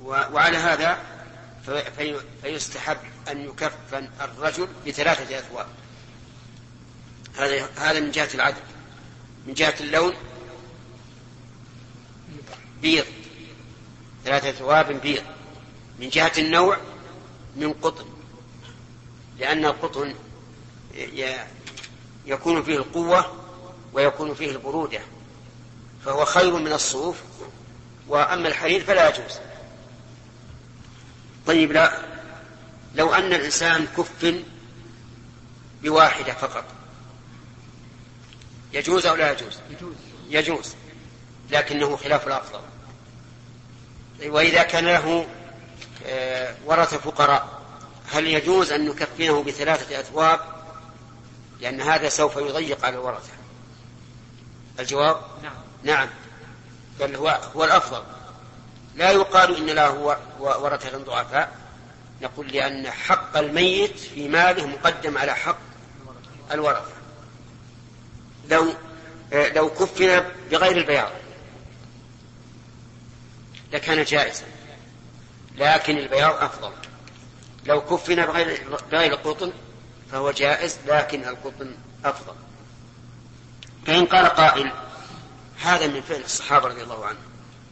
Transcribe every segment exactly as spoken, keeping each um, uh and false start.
وعلى هذا في فيستحب أن يكفن الرجل بثلاثة أثواب. هذا هذا من جهة العدد. من جهة اللون بيض، ثلاثة أثواب بيض. من جهة النوع من قطن، لأن القطن يكون فيه القوة ويكون فيه البرودة، فهو خير من الصوف. وأما الحرير فلا يجوز. طيب، لا لو أن الإنسان كفن بواحدة فقط يجوز أو لا يجوز؟ يجوز, يجوز. لكنه خلاف الأفضل. وإذا كان له ورثة فقراء هل يجوز أن نكفنه بثلاثة أثواب؟ لأن هذا سوف يضيق على الورثة. الجواب نعم, نعم. بل هو, هو الأفضل. لا يقال إن له ورثة ضعفاء، نقول لأن حق الميت في ماله مقدم على حق الورثة. لو لو كفن بغير البياض لكان جائزا، لكن البياض أفضل. لو كفن بغير بغير القطن فهو جائز، لكن القطن أفضل. فإن قال قائل هذا من فعل الصحابة رضي الله عنهم،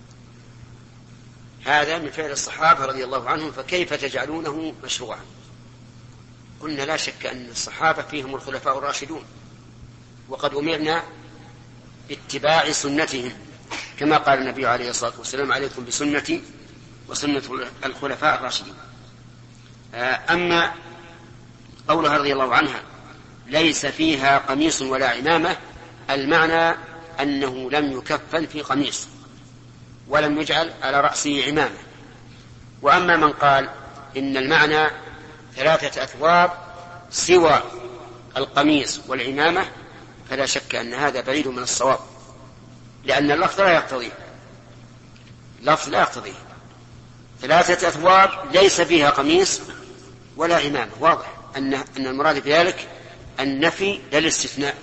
هذا من فعل الصحابة رضي الله عنهم، فكيف تجعلونه مشروعا؟ قلنا لا شك أن الصحابة فيهم الخلفاء الراشدون، وقد أمرنا باتباع سنتهم، كما قال النبي عليه الصلاة والسلام: عليكم بسنتي وسنة الخلفاء الراشدين. أما قولها رضي الله عنها ليس فيها قميص ولا عمامة، المعنى أنه لم يكفن في قميص ولم يجعل على رأسه عمامة. وأما من قال إن المعنى ثلاثة أثواب سوى القميص والعمامة فلا شك أن هذا بعيد من الصواب، لأن اللفظ لا يقتضيه، اللفظ لا يقتضيه. ثلاثة أثواب ليس فيها قميص ولا عمامة، واضح أن أن المراد بذلك النفي لا الاستثناء.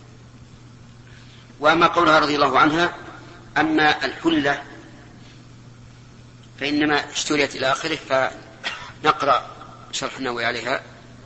وأما قولها رضي الله عنها أما الحلة فإنما اشتريت إلى آخره، فنقرأ شرح النووي عليها.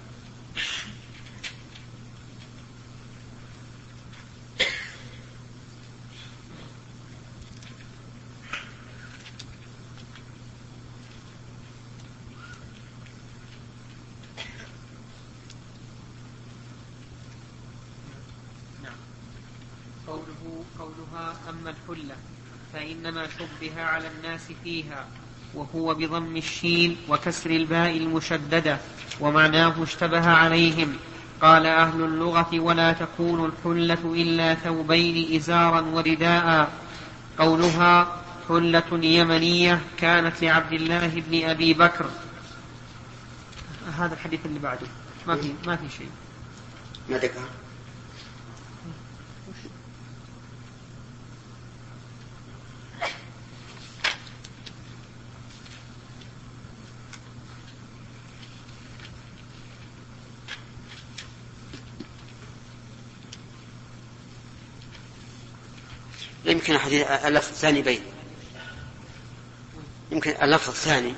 قولها أما الحلة فإنما شبه على الناس فيها، وهو بضم الشين وكسر الباء المشددة، ومعناه اشتبه عليهم. قال أهل اللغة: ولا تكون الحلة إلا ثوبين إزارا ورداء. قولها حلة يمنية كانت لعبد الله بن أبي بكر. هذا الحديث اللي بعده ما في ما في شيء. ما ذكر. يمكن حديث اللفظ الثاني بين، يمكن اللفظ الثاني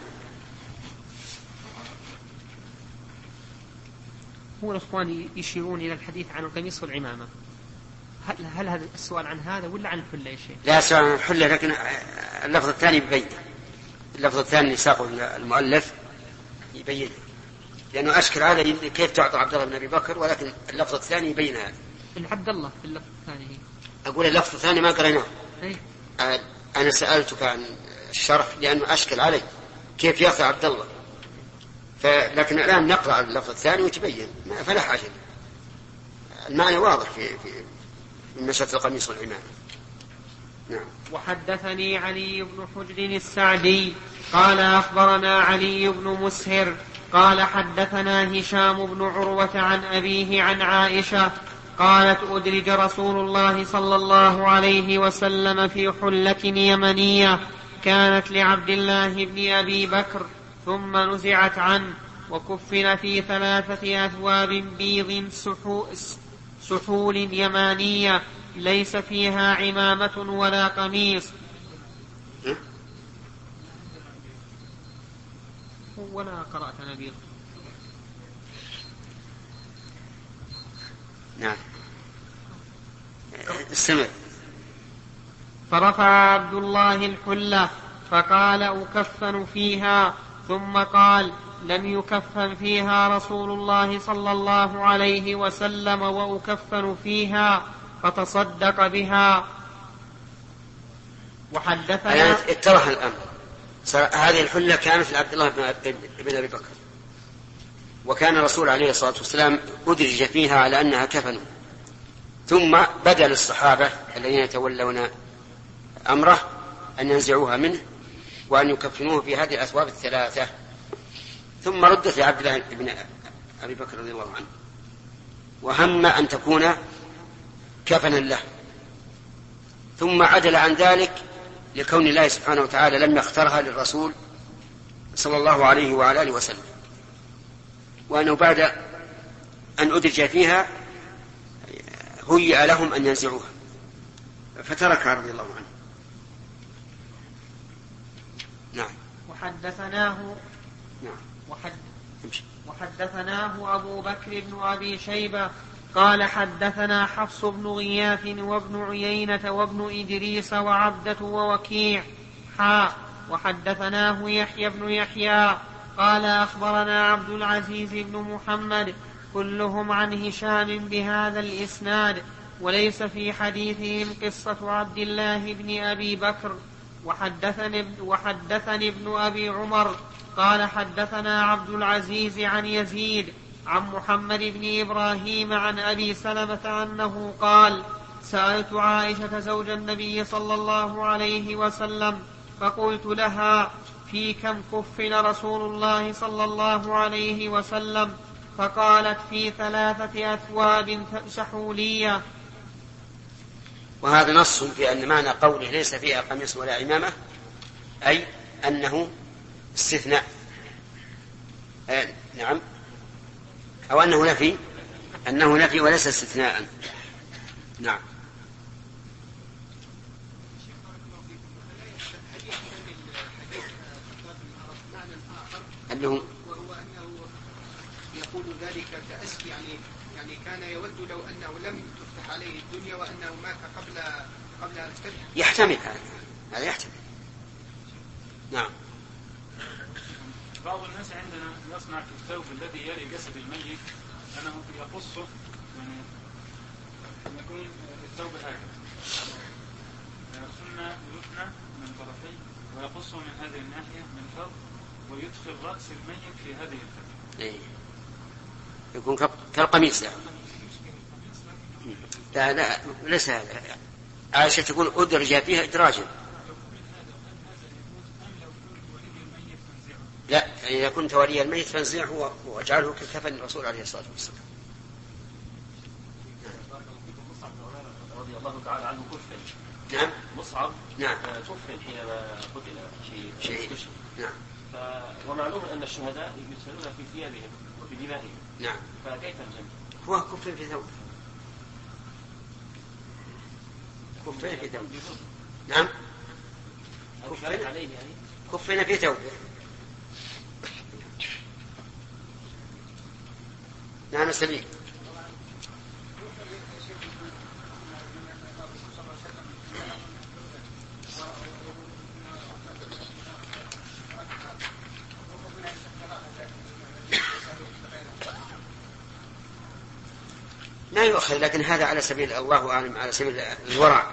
هو الأخوان يشيرون إلى الحديث عن القميص والعمامة. هل, هل هذا السؤال عن هذا ولا عن الحلة يا شيخ؟ لا، سؤال عن الحلة، لكن اللفظ الثاني بين. اللفظ الثاني ساقه المؤلف يبين، لأنه أشكل على كيف تعطى عبد الله بن أبي بكر، ولكن اللفظ الثاني يبين هذا. عبد الله في اللفظ الثاني هي. أقول اللفظ الثاني ما قريناه. أي. أنا سألتك عن الشرح لأنه أشكل علي كيف يأخذ عبد الله، لكن الآن نقرأ اللفظ الثاني وتبين، فلا حاجة. المعنى واضح في في من مسألة القميص والعمامة. نعم. وحدثني علي بن حجر السعدي قال أخبرنا علي بن مسهر قال حدثنا هشام بن عروة عن أبيه عن عائشة قالت: أدرج رسول الله صلى الله عليه وسلم في حلة يمنية كانت لعبد الله بن أبي بكر ثم نزعت عنه، وكفن في ثلاثة أثواب بيض سحول يمانية ليس فيها عمامة ولا قميص. ولا قرأت نبيل. نعم استمع. فرفع عبد الله الحلة فقال أكفن فيها، ثم قال لم يكفن فيها رسول الله صلى الله عليه وسلم وأكفن فيها، فتصدق بها. وحدثنا اتضح الأمر. هذه الحلة كانت لعبد الله بن أبي بكر، وكان الرسول عليه الصلاة والسلام أدرج فيها على أنها كفن، ثم بدل الصحابة الذين يتولون أمره أن ينزعوها منه وأن يكفنوه في هذه الأثواب الثلاثة، ثم ردت لعبد الله بن أبي بكر رضي الله عنه، وهم أن تكون كفنا له، ثم عدل عن ذلك لكون الله سبحانه وتعالى لم يخترها للرسول صلى الله عليه وعلى آله وسلم، وأنه بعد أن أدرج فيها هيئ لهم أن ينزعوها فتركها رضي الله عنه. نعم. وحدثناه نعم. وحد وحدثناه أبو بكر بن أبي شيبة قال حدثنا حفص بن غياث وابن عيينة وابن إدريس وعبدة ووكيع حاء. وحدثناه يحيى بن يحيى قال أخبرنا عبد العزيز بن محمد كلهم عن هشام بهذا الإسناد، وليس في حديثهم قصة عبد الله بن أبي بكر. وحدثني, وحدثني ابن أبي عمر قال حدثنا عبد العزيز عن يزيد عن محمد بن إبراهيم عن أبي سلمة أنه قال سألت عائشة زوج النبي صلى الله عليه وسلم فقلت لها في كم كفن رسول الله صلى الله عليه وسلم؟ فقالت في ثلاثة أثواب سحولية. وهذا نص في أن معنى قوله ليس فيها قميص ولا عمامة أي أنه استثناء. آه نعم، أو أنه نفي، أنه نفي وليس استثناء. نعم. أنه وهو أنه يقول ذلك كأسف، يعني يعني كان يود لو أنه لم تفتح عليه الدنيا وأنه مات قبل قبل أن تفتح. يحتمل هذا، هذا يحتمل. نعم. بعض الناس عندنا يصنع في الثوب الذي يلي جسد الميت أنه يقصه، يعني يكون الثوب هكذا ثم يثنى من طرفيه ويقصه من هذه الناحية من فوق ويدخل رأس الميت في هذه الثوب. إيه. يكون كالقميص يعني. لا لا ليس هذا. عائشة تقول أدرج فيها إدراجا. لا، إذا كنت ولي الميت فانزعه واجعله ككفن الرسول عليه الصلاة والسلام. رضي الله تعالى عنه كفن. نعم. مصعب. نعم. كفن حينما قتل شيء. شيء. نعم. ف... ومعلوم أن الشهداء يدفنون في ثيابهم وفي دمائهم. نعم. فكيف الجمع؟ هو كفن في ثوب. كفن في ثوب. نعم. كفن عليه يعني. كفن في ثوب. نعم سليم. لا يؤخذ، لكن هذا على سبيل الله أعلم على سبيل الورع،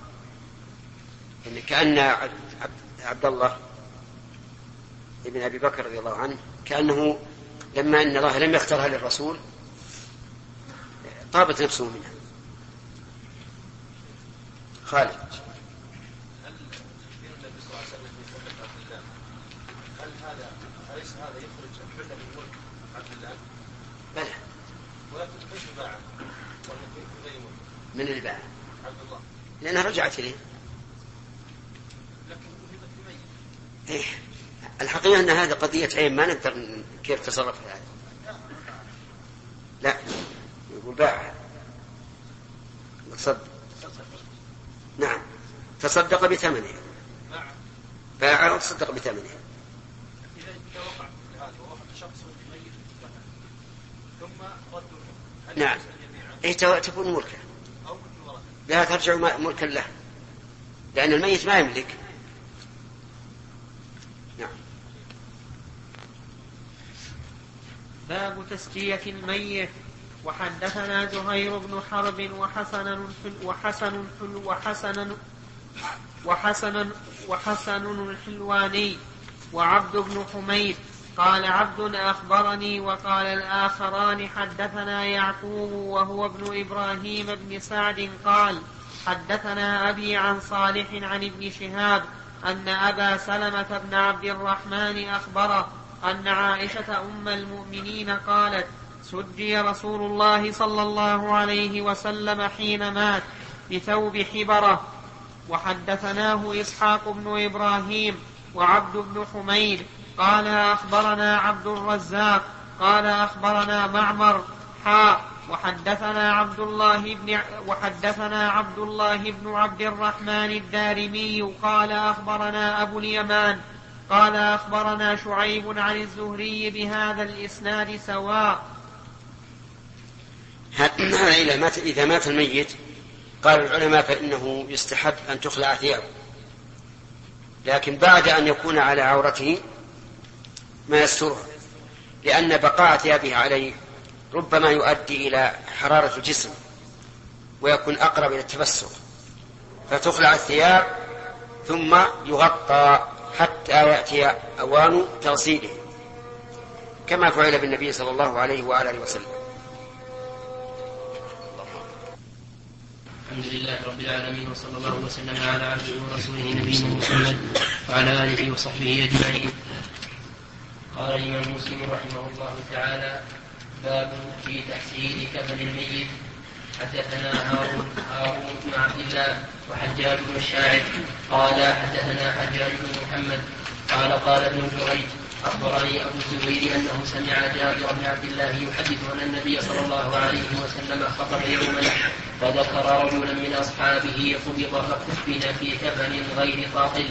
إن كأن عبد الله ابن أبي بكر رضي الله عنه كأنه لما أن الله لم يختارها للرسول طابت نفسه منها. خالد. هل النبي صلى الله عليه وسلم في سنة عبد الله هل هذا أليس هذا يخرج الحلة من ملك عبد الله؟ بلى. ولكن كيف باع؟ من اللي باع؟ عبد الله. لأنها رجعت إليه. لكن وهبت لميت. إيه. الحقيقة أن هذا قضية عين ما نقدر كيف تصرف هذا. لا يقول باعها تصدق. نعم تصدق بثمنها. باعها وتصدق بثمنها. إذا وقع شخص ميت مطلقا ثم رده نعم إيه تكون ملكه أو من ورثه لا ترجع ملكا له لأن الميت ما يملك. نعم. باب تسجية الميت. وحدثنا زهير بن حرب وحسن وحسن وحسن وحسن وحسن الحلواني وعبد بن حميد قال عبد أخبرني وقال الآخران حدثنا يعقوب وهو ابن إبراهيم بن سعد قال حدثنا أبي عن صالح عن ابن شهاب أن أبا سلمة بن عبد الرحمن أخبره أن عائشة أم المؤمنين قالت سجي رسول الله صلى الله عليه وسلم حين مات بثوب حبرة. وحدثناه إسحاق بن إبراهيم وعبد بن حميد قال أخبرنا عبد الرزاق قال أخبرنا معمر حاء وحدثنا عبد الله بن وحدثنا عبد الله بن عبد الرحمن الدارمي قال أخبرنا أبو اليمان قال أخبرنا شعيب عن الزهري بهذا الإسناد سواء. إذا مات الميت قال العلماء فإنه يستحب أن تخلع ثيابه لكن بعد أن يكون على عورته ما يسترها لأن بقاء ثيابه عليه ربما يؤدي إلى حرارة الجسم ويكون أقرب إلى التفسخ فتخلع الثياب ثم يغطى حتى يأتي أوان تغسيله كما فعل بالنبي صلى الله عليه وآله وسلم. الحمد لله رب العالمين وصلى الله وسلم على عبده ورسوله نبينا محمد وعلى آله وصحبه أجمعين. قال الإمام مسلم رحمه الله تعالى باب في تحسين كفن الميت. حدثنا هارون هارون بن عبد الله وحجاج بن الشاعر قال حدثنا حجاج بن محمد قال قال ابن جريج أخبرني أبو الزبير أنه سمع جابر بن عبد الله يحدث أن النبي صلى الله عليه وسلم خطب يوما فذكر رجلا من أصحابه قبض فكفن في كفن غير طاقل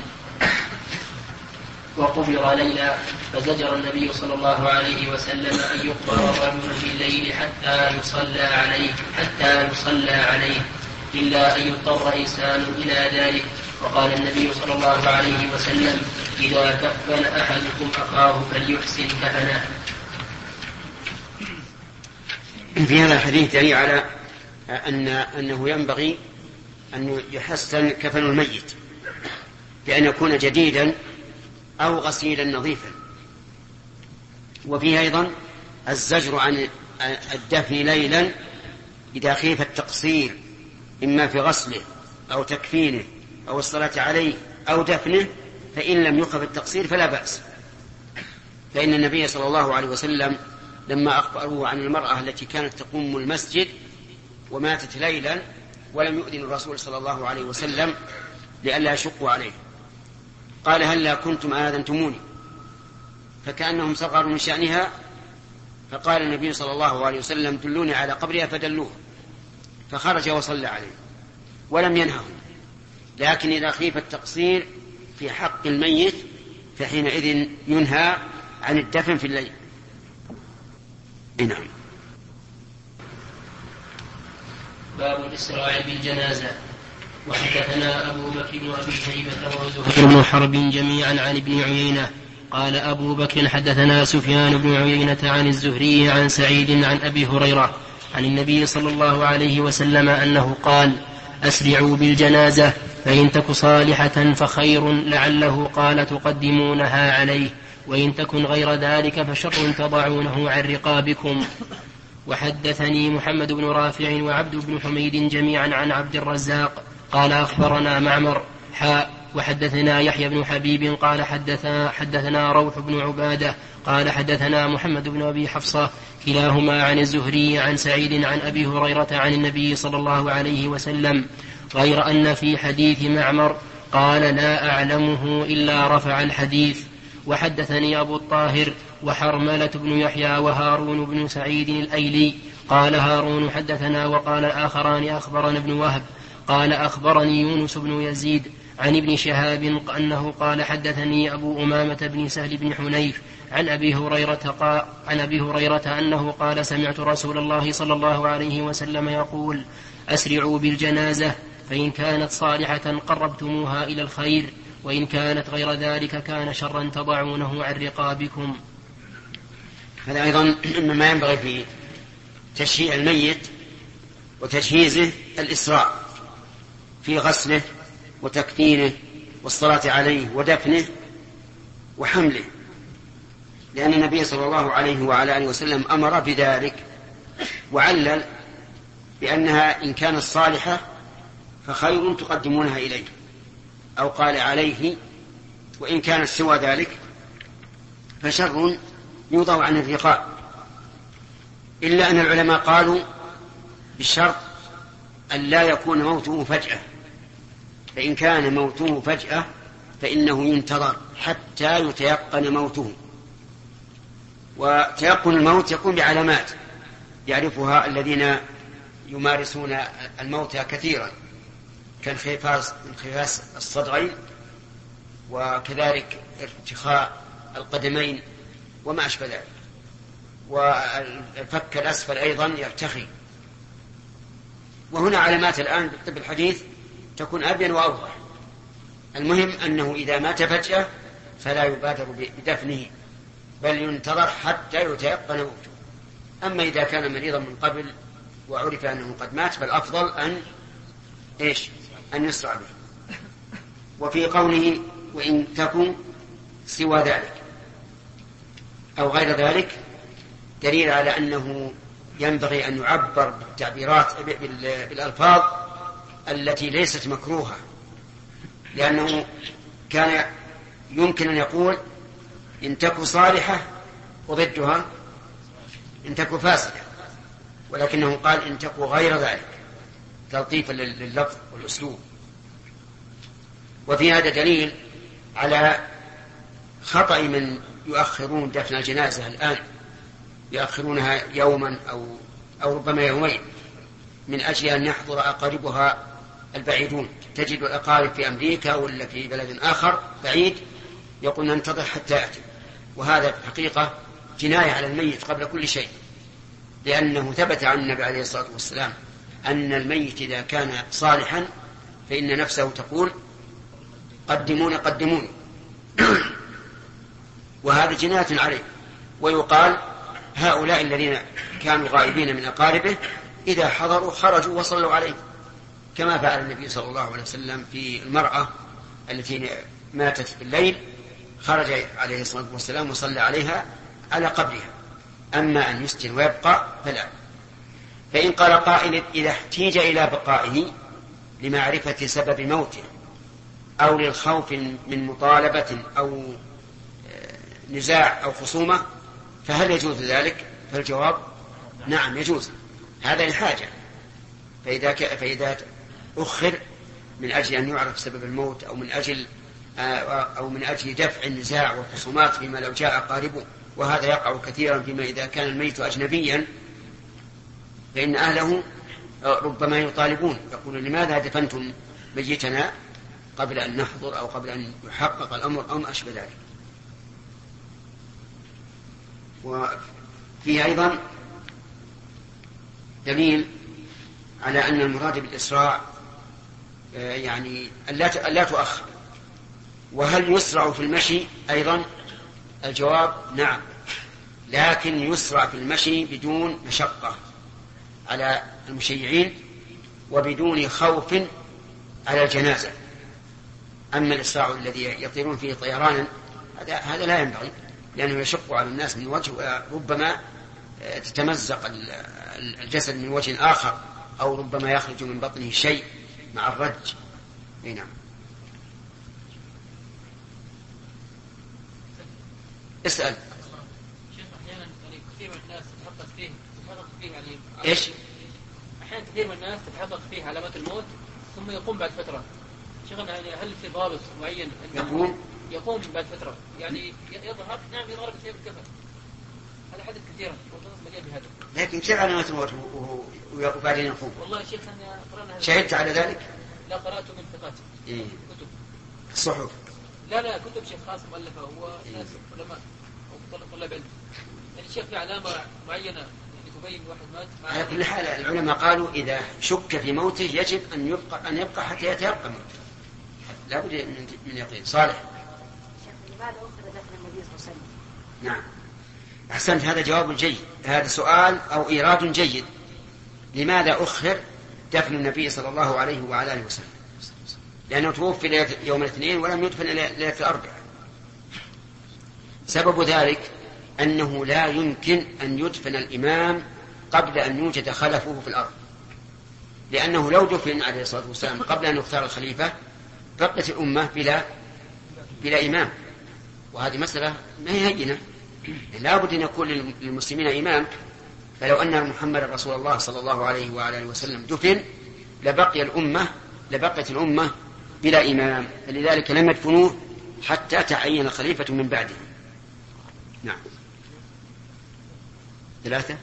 وقبر ليلا فزجر النبي صلى الله عليه وسلم أن يقبر الرجل في الليل حتى يصلى عليه حتى يصلى عليه إلا أن يضطر إنسان إلى ذلك. وقال النبي صلى الله عليه وسلم إذا كفن أحدكم أخاه فليحسن كفنه. في هذا الحديث دليل على أن أنه ينبغي أن يحسن كفن الميت بأن يكون جديدا أو غسيلا نظيفا. وفيه أيضا الزجر عن الدفن ليلا إذا خيف التقصير إما في غسله أو تكفينه أو الصلاة عليه أو دفنه فإن لم يخف التقصير فلا بأس. فإن النبي صلى الله عليه وسلم لما أخبروه عن المرأة التي كانت تقوم المسجد وماتت ليلا ولم يؤذن الرسول صلى الله عليه وسلم لئلا يشقوا عليه قال هلا كنتم آذنتموني فكأنهم صغروا من شأنها فقال النبي صلى الله عليه وسلم دلوني على قبرها فدلوه فخرج وصلى عليه ولم ينههم. لكن إذا خيف التقصير في حق الميت فحينئذ ينهى عن الدفن في الليل. نعم. باب الإسراع بالجنازة. وحدثنا أبو بكر بن أبي شيبة وزهير بن حرب جميعا عن ابن عيينة قال أبو بكر حدثنا سفيان بن عيينة عن الزهري عن سعيد عن أبي هريرة عن النبي صلى الله عليه وسلم أنه قال أسرعوا بالجنازة فإن تك صالحة فخير لعله قال تقدمونها عليه وإن تكن غير ذلك فشر تضعونه عن رقابكم. وحدثني محمد بن رافع وعبد بن حميد جميعا عن عبد الرزاق قال أخبرنا معمر حاء وحدثنا يحيى بن حبيب قال حدثنا, حدثنا روح بن عبادة قال حدثنا محمد بن أبي حفصة كلاهما عن الزهري عن سعيد عن أبي هريرة عن النبي صلى الله عليه وسلم غير أن في حديث معمر قال لا أعلمه إلا رفع الحديث. وحدثني أبو الطاهر وحرملة بن يحيى وهارون بن سعيد الأيلي قال هارون حدثنا وقال الآخران أخبرنا ابن وهب قال أخبرني يونس بن يزيد عن ابن شهاب أنه قال حدثني أبو أمامة بن سهل بن حنيف عن أبي هريرة قال عن أبي هريرة أنه قال سمعت رسول الله صلى الله عليه وسلم يقول أسرعوا بالجنازة فإن كانت صالحة قربتموها إلى الخير وإن كانت غير ذلك كان شرا تضعونه عن رقابكم. هذا أيضا مما ينبغي في تشييع الميت وتجهيزه الإسراع في غسله وتكفينه والصلاة عليه ودفنه وحمله، لأن النبي صلى الله عليه وعلى آله وسلم أمر بذلك وعلل بأنها إن كانت صالحة فخير تقدمونها إليه، أو قال عليه، وإن كانت سوى ذلك فشر يوضع عن الرقاب، إلا أن العلماء قالوا بالشرط أن لا يكون موته فجأة، فإن كان موته فجأة فإنه ينتظر حتى يتيقن موته، وتيقن الموت يكون بعلامات يعرفها الذين يمارسون الموت كثيرا كانخفاض انخفاض الصدغين وكذلك ارتخاء القدمين وما أشبه ذلك، والفك الأسفل أيضا يرتخي. وهنا علامات الآن بالطب الحديث تكون أبين وأوضح. المهم أنه إذا مات فجأة فلا يبادر بدفنه بل ينتظر حتى يتيقن موته. أما إذا كان مريضا من قبل وعرف أنه قد مات فالأفضل أن إيش أن يسرع به. وفي قوله وإن تكن سوى ذلك أو غير ذلك دليل على أنه ينبغي أن يعبر بالتعبيرات بالألفاظ التي ليست مكروهة، لأنه كان يمكن أن يقول إن تكن صالحة وضدها إن تكن فاسدة، ولكنه قال إن تكن غير ذلك تلطيفا لللفظ والأسلوب. وفي هذا دليل على خطأ من يؤخرون دفن الجنازة الآن، يؤخرونها يوما أو, أو ربما يومين من أجل أن يحضر أقاربها البعيدون. تجد الأقارب في أمريكا ولا في بلد آخر بعيد يقول ننتظر حتى يأتي، وهذا في الحقيقة جناية على الميت قبل كل شيء، لأنه ثبت عن النبي عليه الصلاة والسلام أن الميت إذا كان صالحا فإن نفسه تقول قدمون قدمون وهذا جناية عليه. ويقال هؤلاء الذين كانوا غائبين من أقاربه إذا حضروا خرجوا وصلوا عليه، كما فعل النبي صلى الله عليه وسلم في المرأة التي ماتت في الليل، خرج عليه الصلاة والسلام وصلى عليها على قبرها. أما أن يسجن ويبقى فلا. فإن قال قائل إذا احتيج إلى بقائه لمعرفة سبب موته أو للخوف من مطالبة أو نزاع أو خصومة فهل يجوز ذلك؟ فالجواب نعم يجوز، هذا لحاجة. فإذا, ك... فإذا أخر من أجل أن يعرف سبب الموت أو من أجل أو من أجل دفع النزاع والخصومات فيما لو جاء قاربه، وهذا يقع كثيرا فيما إذا كان الميت أجنبيا فإن أهله ربما يطالبون يقولون لماذا دفنتم ميتنا قبل أن نحضر أو قبل أن يحقق الأمر أو ما أشبه ذلك. وفيه أيضا دليل على أن المراد بالإسراع يعني لا تؤخر. وهل يسرع في المشي أيضا؟ الجواب نعم، لكن يسرع في المشي بدون مشقة على المشيعين وبدون خوف على الجنازة. أما الإسراع الذي يطيرون فيه طيرانا هذا لا ينبغي، لأنه يشق على الناس من وجه وربما تتمزق الجسد من وجه آخر أو ربما يخرج من بطنه شيء مع الرج. نعم. اسأل. شيخ أحيانا كثير من الناس تتحقق فيه تتحقق فيه يعني إيش؟ أحيانا كثير من الناس تتحقق فيه علامات الموت ثم يقوم بعد فترة. شيخنا يعني هل في ضابط معين يقوم يقوم بعد فترة يعني يظهر نعم يظهر بشيء بالكفن؟ هذا حدث كثيرا مليان بهذا. لكن كيف علامات الموت وبعدين يقوم؟ والله شيخ أنا قرأنا شهدت على ذلك؟ لا قرأت من ثقات إيه؟ كتب الصحف. لا لا كتب شيخ خاص مؤلفة هو ناس علماء أو طلاب علم. يعني الشيخ في علامة معينة يعني تبين واحد مات. على كل حال العلماء قالوا إذا شك في موته يجب أن يبقى أن يبقى حتى يتيقن موته. لا بد من يقين. صالح. لماذا أخذ دفن النبي صلى الله عليه وسلم؟ نعم. أحسنت، هذا جواب جيد، هذا سؤال أو إيراد جيد. لماذا أخر دفن النبي صلى الله عليه وعلى آله وسلم؟ لأنه توفي يوم الاثنين ولم يدفن ليلة الأربعاء. سبب ذلك أنه لا يمكن أن يدفن الإمام قبل أن يوجد خلفه في الأرض، لأنه لو دفن عليه الصلاة والسلام قبل أن يختار الخليفة بقت الأمة بلا بلا إمام، وهذه مسألة ما هي هينة. لا بد أن يكون للمسلمين إمام. فلو أن محمد رسول الله صلى الله عليه وعلى آله وسلم دفن لبقي الأمة لبقت الأمة بلا إمام، فلذلك لم يدفنوه حتى تعين الخليفة من بعده. نعم. ثلاثة.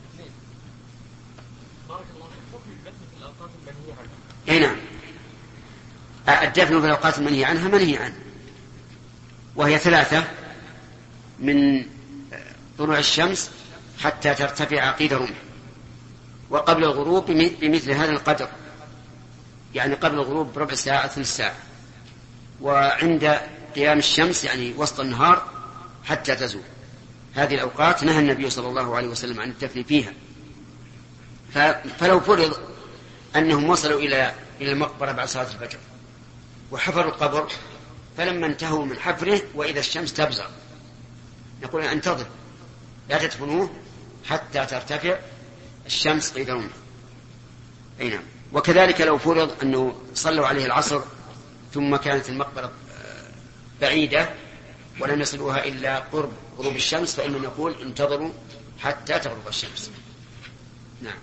أي نعم، الدفن في الأوقات المنهي عنها منهي عنه، وهي ثلاثة: من طلوع الشمس حتى ترتفع قيد رمح، وقبل الغروب بمثل هذا القدر، يعني قبل الغروب بربع ساعة ثلث ساعة، وعند قيام الشمس يعني وسط النهار حتى تزول. هذه الأوقات نهى النبي صلى الله عليه وسلم عن الدفن فيها. فلو فرض أنهم وصلوا إلى إلى المقبرة بعد صلاة الفجر وحفروا القبر، فلما انتهوا من حفره وإذا الشمس تبزغ نقول انتظر لا تدفنوه حتى ترتفع الشمس قيد رمح. أي نعم. وكذلك لو فرض أنه صلوا عليه العصر ثم كانت المقبرة بعيدة ولم يصلوها إلا قرب غروب الشمس، فإننا نقول انتظروا حتى تغرب الشمس. نعم.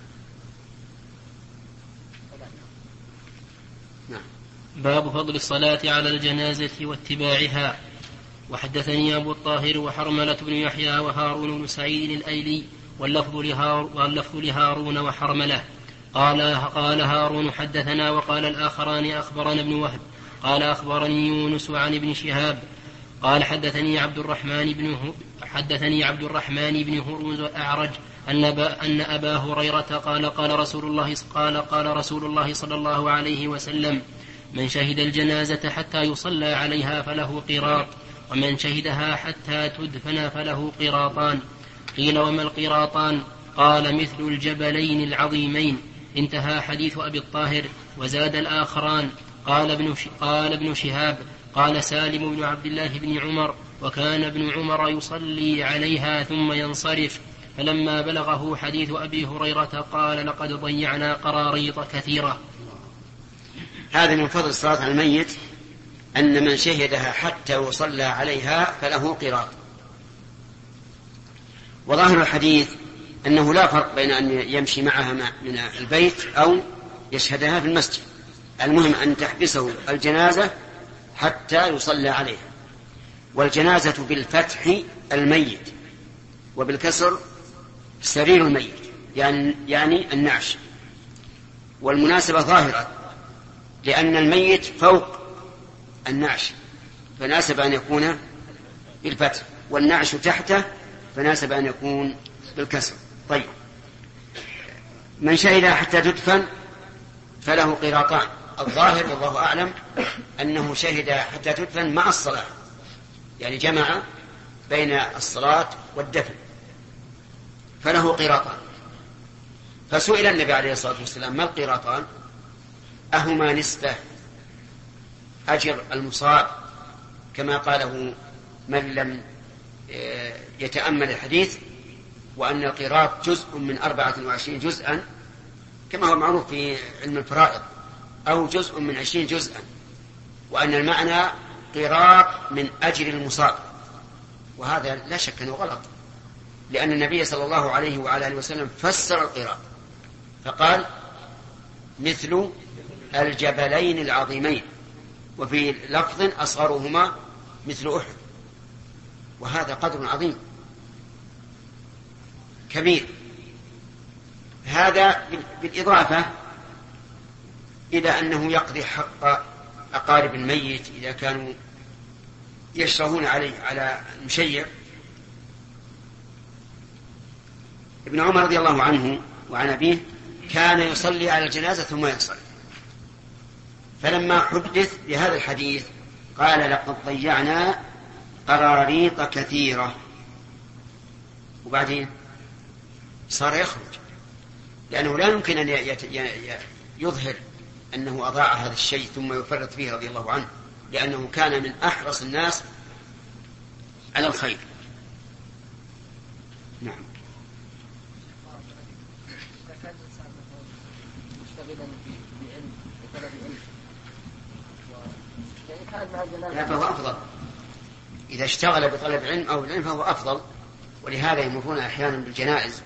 نعم. باب فضل الصلاة على الجنازة واتباعها. وحدثني أبو الطاهر وحرملة بن يحيى وهارون بن سعيد الأيلي واللفظ, لهار واللفظ لهارون وحرملة. قال, قال هارون حدثنا، وقال الآخران أخبرنا ابن وهب قال أخبرني يونس عن ابن شهاب قال حدثني عبد الرحمن بن حدثني عبد الرحمن بن هرمز الأعرج أن أن أبا هريرة قال قال رسول الله قال قال رسول الله صلى الله عليه وسلم: من شهد الجنازة حتى يصلى عليها فله قيراط، ومن شهدها حتى تدفن فله قيراطان. قيل: وما القيراطان؟ قال: مثل الجبلين العظيمين. انتهى حديث أبي الطاهر. وزاد الآخران. قال ابن قال ابن شهاب قال سالم بن عبد الله بن عمر: وكان ابن عمر يصلي عليها ثم ينصرف. فلما بلغه حديث أبي هريرة قال: لقد ضيعنا قراريط كثيرة. هذا من فضل الصلاة على الميت أن من شهدها حتى يصلى عليها فله قيراط. وظاهر الحديث أنه لا فرق بين أن يمشي معها من البيت أو يشهدها في المسجد، المهم أن تحبسه الجنازة حتى يصلى عليها. والجنازة بالفتح الميت، وبالكسر سرير الميت، يعني, يعني النعش. والمناسبة ظاهرة، لأن الميت فوق النعش فناسب أن يكون بالفتح، والنعش تحته فناسب أن يكون بالكسر. طيب، من شهد حتى تدفن فله قيراطان. الظاهر والله أعلم أنه شهد حتى تدفن مع الصلاة، يعني جمع بين الصلاة والدفن، فله قيراطان. فسئل النبي عليه الصلاة والسلام: ما القيراطان؟ أهما نسبة أجر المصاب كما قاله من لم يتأمل الحديث، وأن القيراط جزء من أربعة وعشرين جزءا كما هو معروف في علم الفرائض، أو جزء من عشرين جزءا، وأن المعنى قيراط من أجر المصاب. وهذا لا شك أنه غلط، لأن النبي صلى الله عليه وعلى آله وسلم فسر القيراط فقال: مثل الجبلين العظيمين، وفي لفظ أصغرهما مثل أحد. وهذا قدر عظيم كبير. هذا بالإضافة إلى أنه يقضي حق أقارب الميت إذا كانوا يشرهون عليه على المشيع. ابن عمر رضي الله عنه وعن أبيه كان يصلي على الجنازة ثم يصلي، فلما حدث بهذا الحديث قال لقد ضيعنا قراريط كثيرة، وبعدين صار يخرج، لأنه لا يمكن أن يظهر أنه أضاع هذا الشيء ثم يفرط فيه رضي الله عنه، لأنه كان من أحرص الناس على الخير. نعم. لا، فهو أفضل إذا اشتغل بطلب علم أو العلم فهو أفضل، ولهذا يمرون أحيانا بالجنائز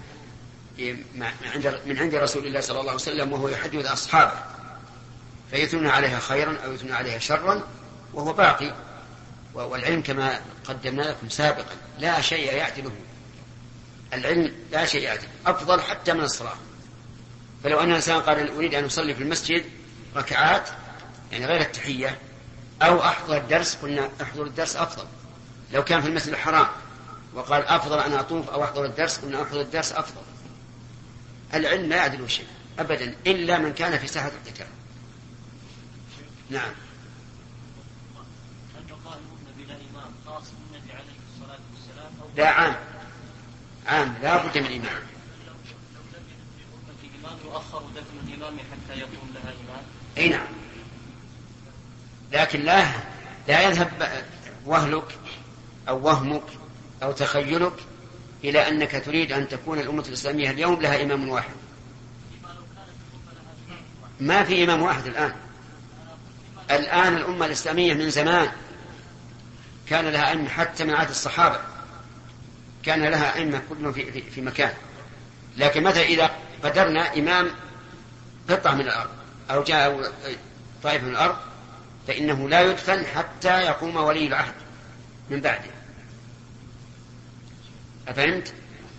من عند رسول الله صلى الله عليه وسلم وهو يحدث أصحابه فيثنون عليها خيرا أو يثنون عليها شرا وهو باقي. والعلم كما قدمنا لكم سابقا لا شيء يعدله، العلم لا شيء يعدله، أفضل حتى من الصلاة. فلو أن الإنسان قال أريد أن أصلي في المسجد ركعات يعني غير التحية أو أحضر الدرس، قلنا أحضر الدرس أفضل. لو كان في المسجد الحرام وقال أفضل أن أطوف أو أحضر الدرس، قلنا أحضر الدرس أفضل. العلم لا يعدل شيء أبدا إلا من كان في ساحة القتال. نعم. لا، عام عام لا بد من إمام. يؤخر دفن الإمام حتى يكون لها إمام. أي نعم، لكن لا لا يذهب وهلك أو وهمك أو تخيلك إلى أنك تريد أن تكون الأمة الإسلامية اليوم لها إمام واحد. ما في إمام واحد الآن. الآن الأمة الإسلامية من زمان كان لها أئمة، حتى من عهد الصحابة كان لها أئمة كلهم في, في, في مكان. لكن متى إذا قدرنا إمام قطعة من الأرض أو جاء طائفة من الأرض فإنه لا يدفن حتى يقوم ولي العهد من بعده. أفهمت؟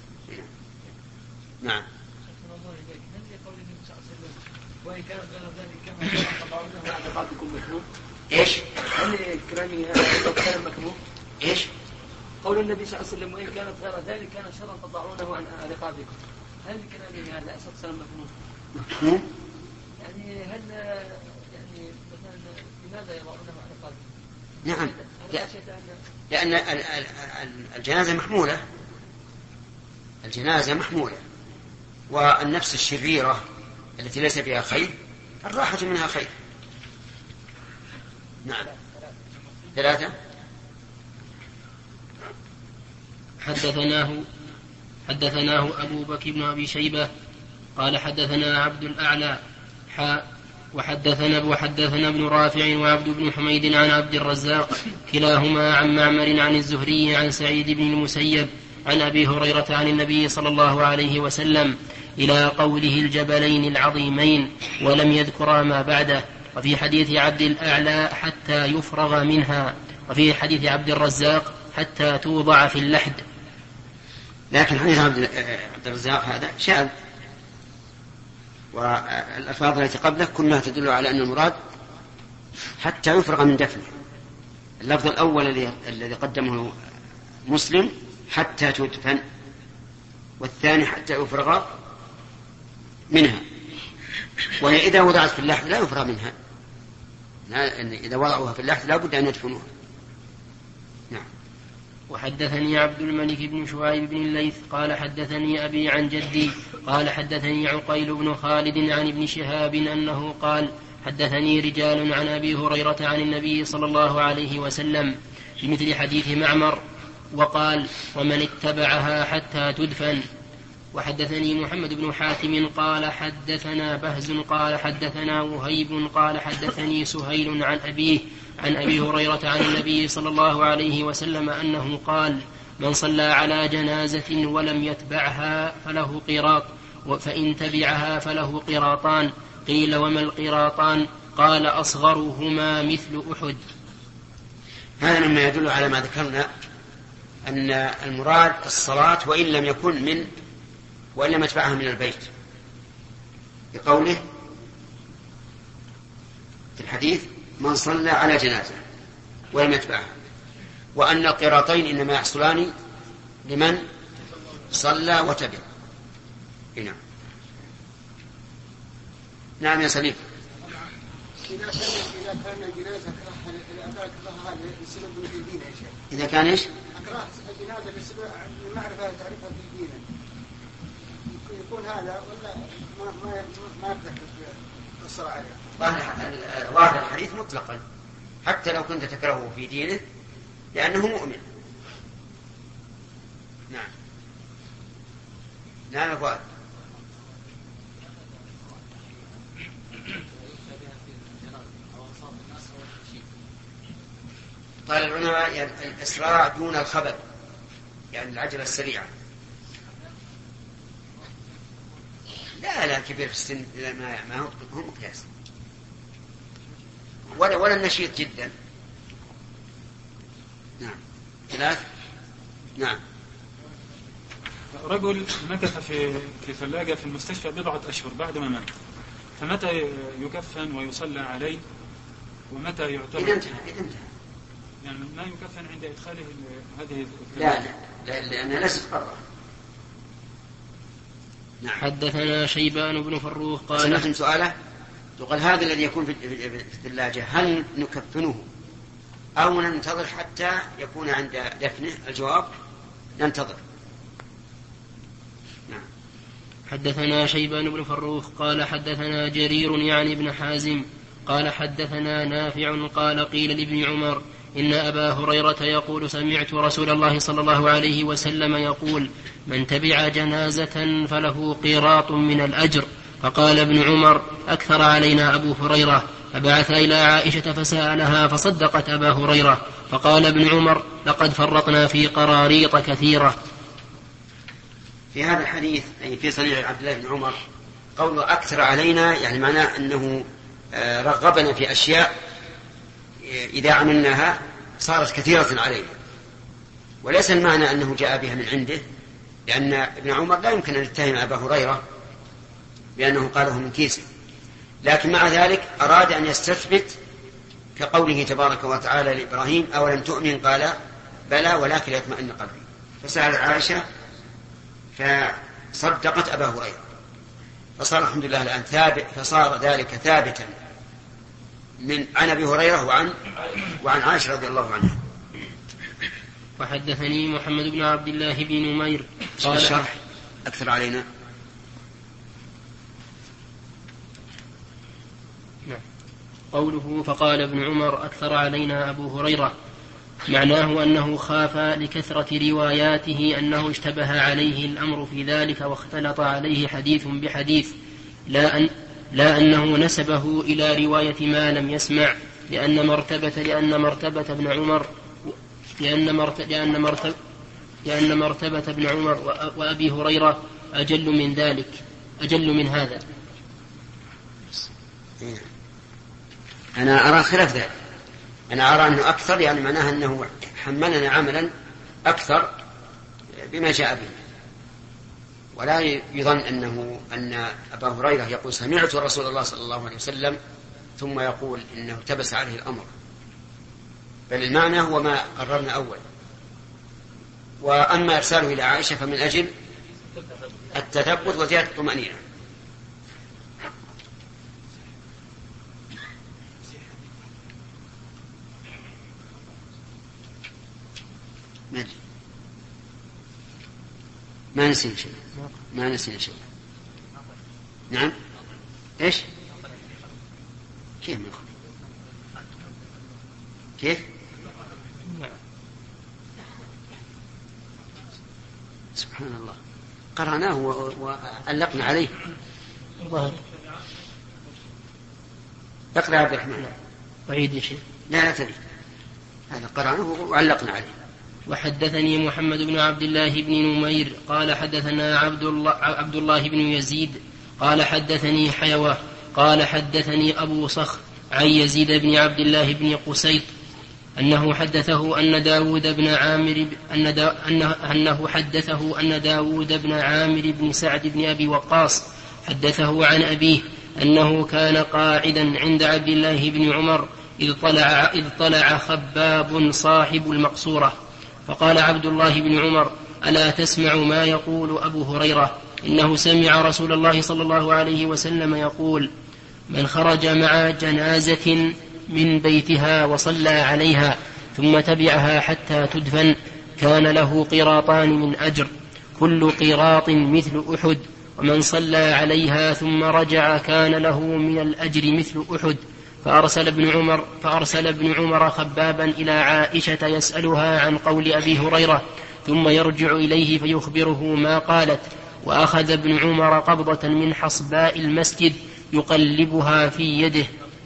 نعم. وإن كانت غير ذلك كما تضعونه على عقابكم مكروه. إيش؟ هل كلامي هذا كلام مكروه؟ إيش؟ قول النبي صلى الله عليه وسلم وإن كانت غير ذلك كان شرا تضعونه عن رقابكم. هل كلامي هذا أسد سلام مكروه؟ مكروه؟ يعني هل يعني مثلا لماذا يضعونه عن رقابكم؟ نعم، لأن الجنازة محمولة، الجنازة محمولة، والنفس الشريرة التي ليس فيها خير الراحة منها خير. نعم. ثلاثة. حدثناه حدثناه أبو بكر بن أبي شيبة قال حدثنا عبد الأعلى حاء وحدثنا وحدثنا ابن رافع وعبد بن حميد عن عبد الرزاق كلاهما عن معمر عن الزهري عن سعيد بن المسيب عن أبي هريرة عن النبي صلى الله عليه وسلم إلى قوله الجبلين العظيمين ولم يذكر ما بعده. وفي حديث عبد الأعلى حتى يفرغ منها، وفي حديث عبد الرزاق حتى توضع في اللحد. لكن حديث عبد الرزاق هذا شاذ، والألفاظ التي قبله كلها تدل على أن المراد حتى يفرغ من دفنه. اللفظ الأول الذي الذي قدمه مسلم حتى تدفن، والثاني حتى يفرغ منها. وهي إذا وضعت في اللحد لا يفرغ منها، إذا وضعوها في اللحد لا بد أن يدفنوها. نعم. وحدثني عبد الملك بن شعيب بن الليث قال حدثني أبي عن جدي قال حدثني عقيل بن خالد عن ابن شهاب أنه قال حدثني رجال عن أبي هريرة عن النبي صلى الله عليه وسلم بمثل حديث معمر، وقال ومن اتبعها حتى تدفن. وحدثني محمد بن حاتم قال حدثنا بهز قال حدثنا وهيب قال حدثني سهيل عن أبيه عن أبي هريرة عن النبي صلى الله عليه وسلم أنه قال من صلى على جنازة ولم يتبعها فله قيراط، فإن تبعها فله قيراطان. قيل وما القيراطان؟ قال أصغرهما مثل أحد. هذا مما يدل على ما ذكرنا أن المراد الصلاة وإن لم يكن من وإن لم يتبعها من البيت، بقوله في الحديث من صلى على جنازة ولم يتبعها، وأن القراطين إنما يحصلان لمن صلى وتبع. نعم. نعم يا سليم. إذا كان إذا كان الجنازة الأداء كراهة هذا يصير من الدين يا شيخ. إذا كان إيش؟ كراهة الجنازة بسبب المعرفة تعرفها في الدين. يكون هذا ولا ما ما ما يتذكر الصلاة عليها. ظاهر الحديث مطلقا حتى لو كنت تكرهه في دينه لأنه مؤمن. نعم. نعم يا فؤاد. قال العلماء يعني الإسراع دون الخبر، يعني العجلة السريعة. لا لا كبير في السن ما ما هو هو مقياس، ولا ولا النشيط جدا. نعم. ثلاث. نعم. رجل مكث في في ثلاجة في المستشفى بضعة أشهر بعد ما مات، فمتى يكفن ويصلى عليه ومتى يعتبر؟ إذا انتهى إذا انتهى يعني ما يكفن عند إدخاله هذه لا لا لأنها ليست قرة. نعم. حدثنا شيبان بن فروخ قال سمعتم سؤاله يقول هذا الذي يكون في الثلاجة هل نكفنه أو ننتظر حتى يكون عند دفنه؟ الجواب ننتظر. نعم. حدثنا شيبان بن فروخ قال حدثنا جرير يعني ابن حازم قال حدثنا نافع قال قيل لابن عمر إن أبا هريرة يقول سمعت رسول الله صلى الله عليه وسلم يقول من تبع جنازة فله قيراط من الأجر. فقال ابن عمر أكثر علينا أبو هريرة، فبعث إلى عائشة فسألها فصدقت أبا هريرة. فقال ابن عمر لقد فرطنا في قراريط كثيرة. في هذا الحديث أي في صنيع عبد الله بن عمر قوله أكثر علينا يعني معناه أنه رغبنا في أشياء إذا عملناها صارت كثيرة علينا، وليس المعنى أنه جاء بها من عنده، لأن ابن عمر لا يمكن أن يتهم أبا هريرة بأنه قاله من كيسه، لكن مع ذلك أراد أن يستثبت كقوله تبارك وتعالى لإبراهيم أولم تؤمن قال بلى ولكن يطمئن قلبي، فسألت عائشة فصدقت أبا هريرة، فصار الحمد لله الآن ثابت، فصار ذلك ثابتا من عن أبي هريرة وعن وعن عائشة رضي الله عنها. وحدثني محمد بن عبد الله بن نمير قال الشرح أكثر علينا. نعم. قوله فقال ابن عمر أكثر علينا أبو هريرة معناه أنه خاف لكثرة رواياته أنه اشتبه عليه الأمر في ذلك واختلط عليه حديث بحديث، لا أن لا أنه نسبه إلى رواية ما لم يسمع، لأن مرتبة لأن مرتبة ابن عمر لأن مرتبة لأن مرتبة لأن مرتبة ابن عمر وأبي هريرة أجل من ذلك أجل من هذا. أنا أرى خلاف ذلك، أنا أرى أنه أكثر يعني معناها أنه حملنا عملا أكثر بما جاء به، ولا يظن أنه أن أبا هريرة يقول سمعت رسول الله صلى الله عليه وسلم ثم يقول إنه التبس عليه الأمر، بل المعنى هو ما قررنا أول. وأما إرساله إلى عائشة فمن أجل التثبت وزيادة الطمأنينة. ما نسينا شيء ما نسينا شيء نعم. إيش كيف نقول كيف سبحان الله قرأناه وعلقنا عليه. اقرأ عبد الرحمن. أعيد يا شيخ. لا لا تريد هذا قرأناه وعلقنا عليه. وحدثني محمد بن عبد الله بن نمير قال حدثنا عبد الله, عبد الله بن يزيد قال حدثني حيوة قال حدثني أبو صخر عن يزيد بن عبد الله بن قسيط أنه حدثه أن داود بن عامر أن دا أنه, أنه حدثه أن داود بن عامر بن سعد بن أبي وقاص حدثه عن أبيه أنه كان قاعدا عند عبد الله بن عمر إذ طلع, إذ طلع خباب صاحب المقصورة فقال عبد الله بن عمر ألا تسمع ما يقول أبو هريرة إنه سمع رسول الله صلى الله عليه وسلم يقول من خرج مع جنازة من بيتها وصلى عليها ثم تبعها حتى تدفن كان له قيراطان من أجر كل قيراط مثل أحد ومن صلى عليها ثم رجع كان له من الأجر مثل أحد. فأرسل ابن عمر, فأرسل ابن عمر خبابا إلى عائشة يسألها عن قول أبي هريرة ثم يرجع إليه فيخبره ما قالت. وأخذ ابن عمر قبضة من حصباء المسجد يقلبها في يده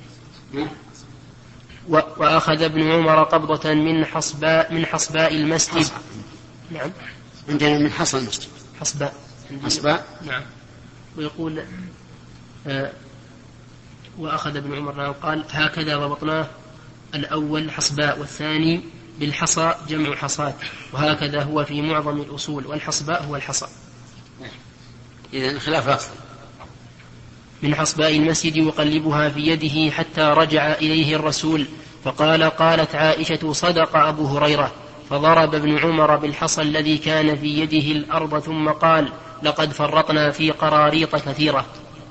وأخذ ابن عمر قبضة من حصباء من حصباء المسجد. نعم عندنا من حصى المسجد حصباء حصباء نعم. ويقول آه وأخذ ابن عمر قال هكذا ضبطناه الأول حصباء والثاني بالحصى جمع حصاة وهكذا هو في معظم الأصول والحصباء هو الحصى. إذن خلاف أصل. من حصباء المسجد يقلبها في يده حتى رجع إليه الرسول فقال قالت عائشة صدق أبو هريرة فضرب ابن عمر بالحصى الذي كان في يده الأرض ثم قال لقد فرطنا في قراريط كثيرة.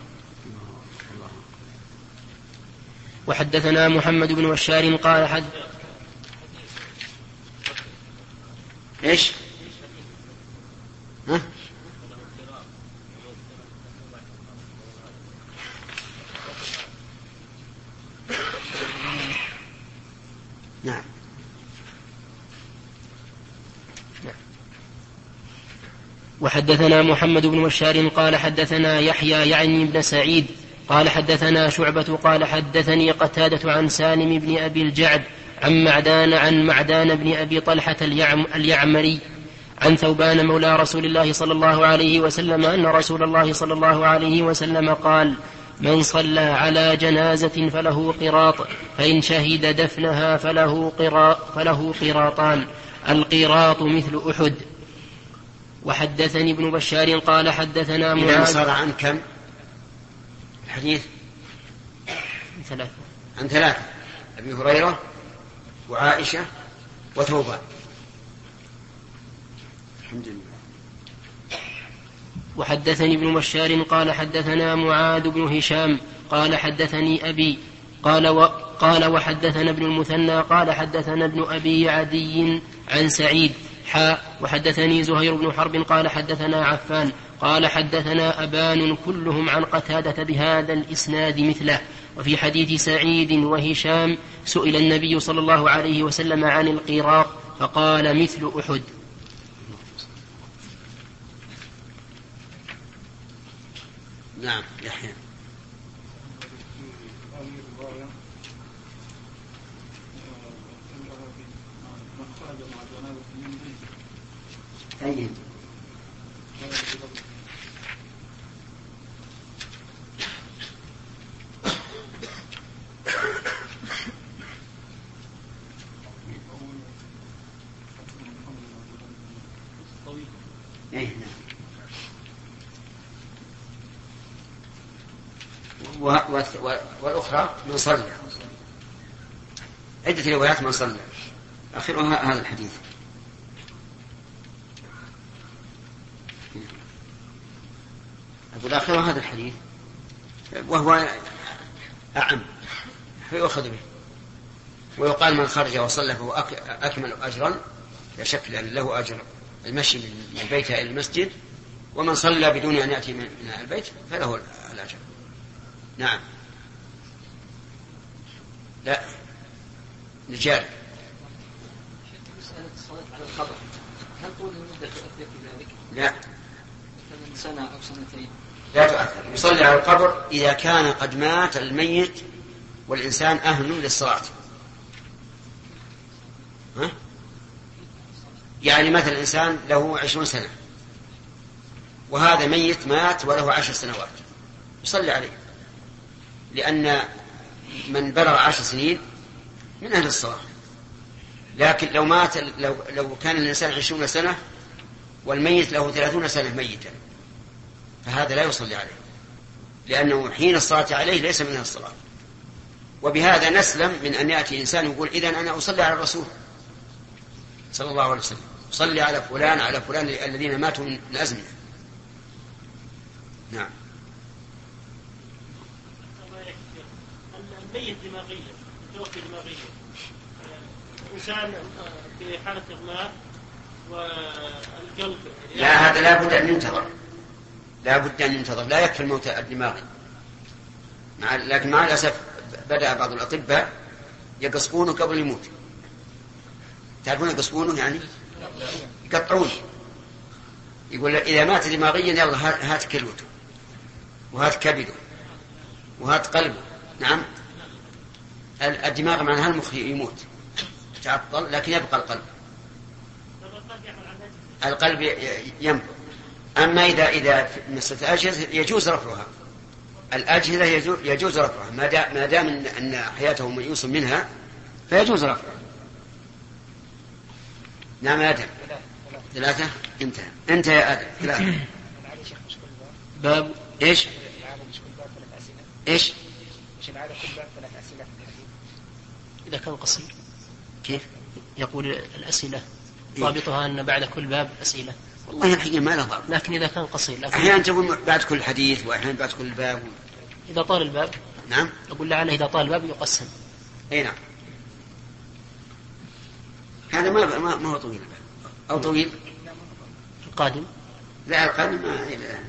وحدثنا محمد بن بشار قال حد إيش ها؟ نعم وحدثنا محمد بن بشار قال حدثنا يحيى يعني بن سعيد قال حدثنا شعبة قال حدثني قتادة عن سالم بن أبي الجعد عن معدان عن معدان بن أبي طلحة اليعمري عن ثوبان مولى رسول الله صلى الله عليه وسلم أن رسول الله صلى الله عليه وسلم قال من صلى على جنازة فله قراط فإن شهد دفنها فله, قرا فله قراطان القراط مثل أحد. وحدثني ابن بشار قال حدثنا معاذ. إذا صار عن كم الحديث؟ ثلاثة. عن ثلاثة أبي هريرة وعائشة وثوبان. الحمد لله. وحدثني ابن بشار قال حدثنا معاذ بن هشام قال حدثني أبي قال, و قال وحدثنا ابن المثنى قال حدثنا ابن أبي عدي عن سعيد حاء وحدثني زهير بن حرب قال حدثنا عفان قال حدثنا أبان كلهم عن قتادة بهذا الإسناد مثله. وفي حديث سعيد وهشام سئل النبي صلى الله عليه وسلم عن القراط فقال مثل أحد. نعم يحيى. طيب ايه نعم. والأخرى من صلى عدة روايات من صلى آخرها هذا الحديث. أقول آخرها هذا الحديث وهو أعم فيؤخذ به ويقال من خرج وصلى فهو أكمل أجرا لا شك لأن له أجر المشي من البيت إلى المسجد ومن صلى بدون أن يأتي من البيت فله الأجر. نعم لا رجال. مسألة الصلاة على الخبر هل طول المدة تؤثر في ذلك؟ لا مثلا سنة أو سنتين لا تؤثر. يصلي على القبر إذا كان قد مات الميت والإنسان أهل للصلاة. ها؟ يعني مثلا الإنسان له عشرون سنة وهذا ميت مات وله عشر سنوات يصلي عليه لأن من بلغ عشر سنين من أهل الصلاة. لكن لو مات لو, لو كان الإنسان عشرون سنة والميت له ثلاثون سنة ميتا فهذا لا يصلي عليه لأنه حين الصلاة عليه ليس من أهل الصلاة. وبهذا نسلم من أن يأتي إنسان يقول إذن أنا أصلي على الرسول صلى الله عليه وسلم، أصلي على فلان على فلان الذين ماتوا من أزمنة. نعم. الميت دماغيا، توفي دماغيا، إنسان في حالة إغماء والقلب. لا، هذا لا بد أن ينتظر، لا بد أن ينتظر، لا يكفي الموت الدماغي. مع لكن مع الأسف بدأ بعض الأطباء يقصقونه قبل يموت. تعرفون يقصقونه يعني يقطعونه، يقول إذا مات دماغيا يلا هات كلوته وهات كبده وهات قلبه. نعم، الدماغ معناها المخ يموت تعطل، لكن يبقى القلب. القلب ينبض. أما إذا إذا مثل الأجهزة يجوز رفعها، الأجهزة يجوز رفعها ما دام أن حياته ميؤوس منها فيجوز رفعها. نعم يا آدم. ثلاثة. انتهى انتهى يا آدم. ثلاثة. باب إيش إيش إذا كان قصير كيف يقول الأسئلة ضابطها أن بعد كل باب أسئلة. والله الحقيقة ما له ضابط، لكن إذا كان قصير لكن أحيانا تقول بعد كل حديث وأحيانا بعد كل باب. إذا طال الباب. نعم. أقول لعله إذا طال الباب يقسم. أي نعم. هذا ما ما ما هو طويل أو طويل. القادم. لا القادم ما.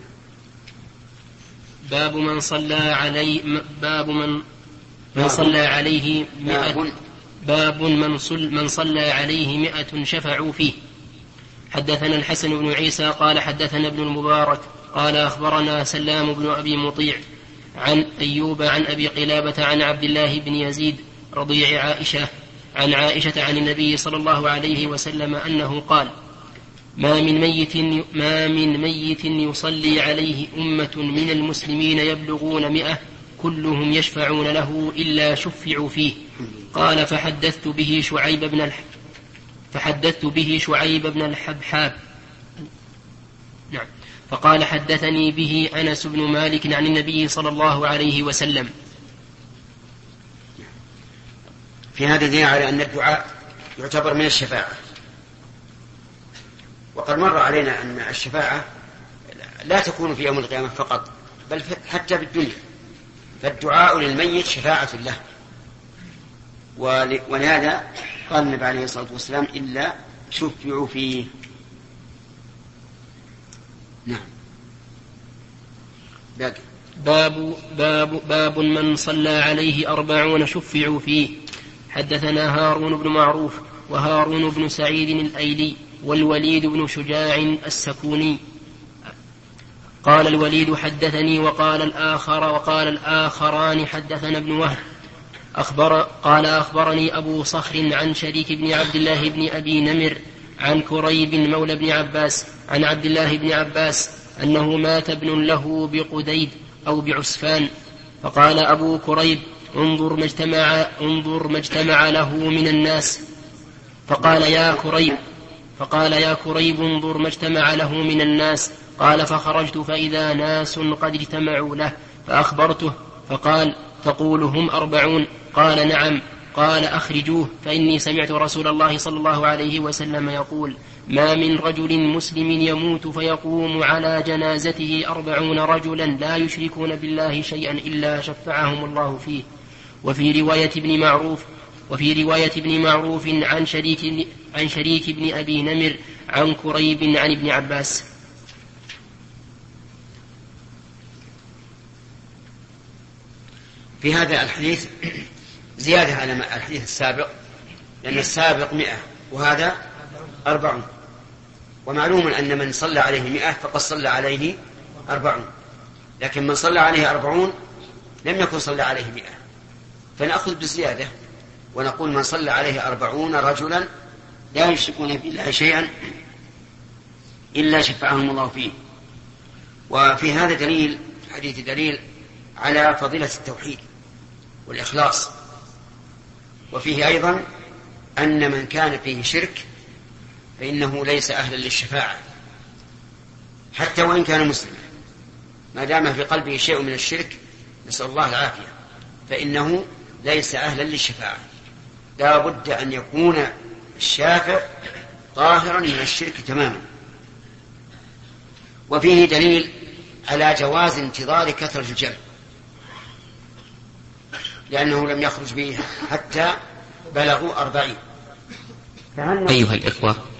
باب من صلى عليه باب من من صلى عليه مئة باب من صل من صلى عليه مئة شفعوا فيه. حدثنا الحسن بن عيسى قال حدثنا ابن المبارك قال أخبرنا سلام بن أبي مطيع عن أيوب عن أبي قلابة عن عبد الله بن يزيد رضيع عائشة عن عائشة عن النبي صلى الله عليه وسلم أنه قال: ما من ميت ما من ميت يصلي عليه أمة من المسلمين يبلغون مئة كلهم يشفعون له إلا شفعوا فيه. قال فحدثت به شعيب بن الح... فحدثت به شعيب بن الحبحاب. نعم. فقال حدثني به أنس بن مالك عن النبي صلى الله عليه وسلم. في هذا دليل على أن الدعاء يعتبر من الشفاعة. وقد مر علينا أن الشفاعة لا تكون في يوم القيامة فقط، بل حتى بالدنيا، فالدعاء للميت شفاعة له. ولهذا قال النبي عليه الصلاة والسلام: إلا شفعوا فيه. نعم. باقي. باب باب باب من صلى عليه أربعون شفعوا فيه. حدثنا هارون بن معروف وهارون بن سعيد الأيلي والوليد بن شجاع السكوني. قال الوليد حدثني وقال الآخر وقال الآخران حدثنا ابن وهب أخبر قال أخبرني أبو صخر عن شريك بن عبد الله بن أبي نمر عن كريب مولى بن عباس عن عبد الله بن عباس أنه مات ابن له بقديد أو بعسفان. فقال أبو كريب: انظر ما اجتمع انظر ما اجتمع له من الناس. فقال يا كريب فقال يا كريب انظر ما اجتمع له من الناس. قال فخرجت فإذا ناس قد اجتمعوا له فأخبرته. فقال: تقول هم أربعون؟ قال: نعم. قال: أخرجوه فإني سمعت رسول الله صلى الله عليه وسلم يقول: ما من رجل مسلم يموت فيقوم على جنازته أربعون رجلا لا يشركون بالله شيئا إلا شفعهم الله فيه. وفي رواية ابن معروف وفي رواية ابن معروف عن شريك عن شريك بن أبي نمر عن كريب عن ابن عباس. في هذا الحديث زيادة على الحديث السابق، لأن السابق مئة وهذا أربعون، ومعلوم أن من صلى عليه مئة فقد صلى عليه أربعون، لكن من صلى عليه أربعون لم يكن صلى عليه مئة، فنأخذ بالزيادة ونقول من صلى عليه أربعون رجلا لا يشركون بالله شيئا إلا شفعهم الله فيه. وفي هذا دليل حديث دليل على فضيلة التوحيد والإخلاص. وفيه أيضا أن من كان فيه شرك فإنه ليس أهلا للشفاعة حتى وإن كان مسلما، ما دام في قلبه شيء من الشرك نسأل الله العافية، فإنه ليس أهلا للشفاعة، لا بد أن يكون الشافع طاهرا من الشرك تماما. وفيه دليل على جواز انتظار كثرة الجمع، لأنه لم يخرج به حتى بلغوا أربعين. أيها الإخوة،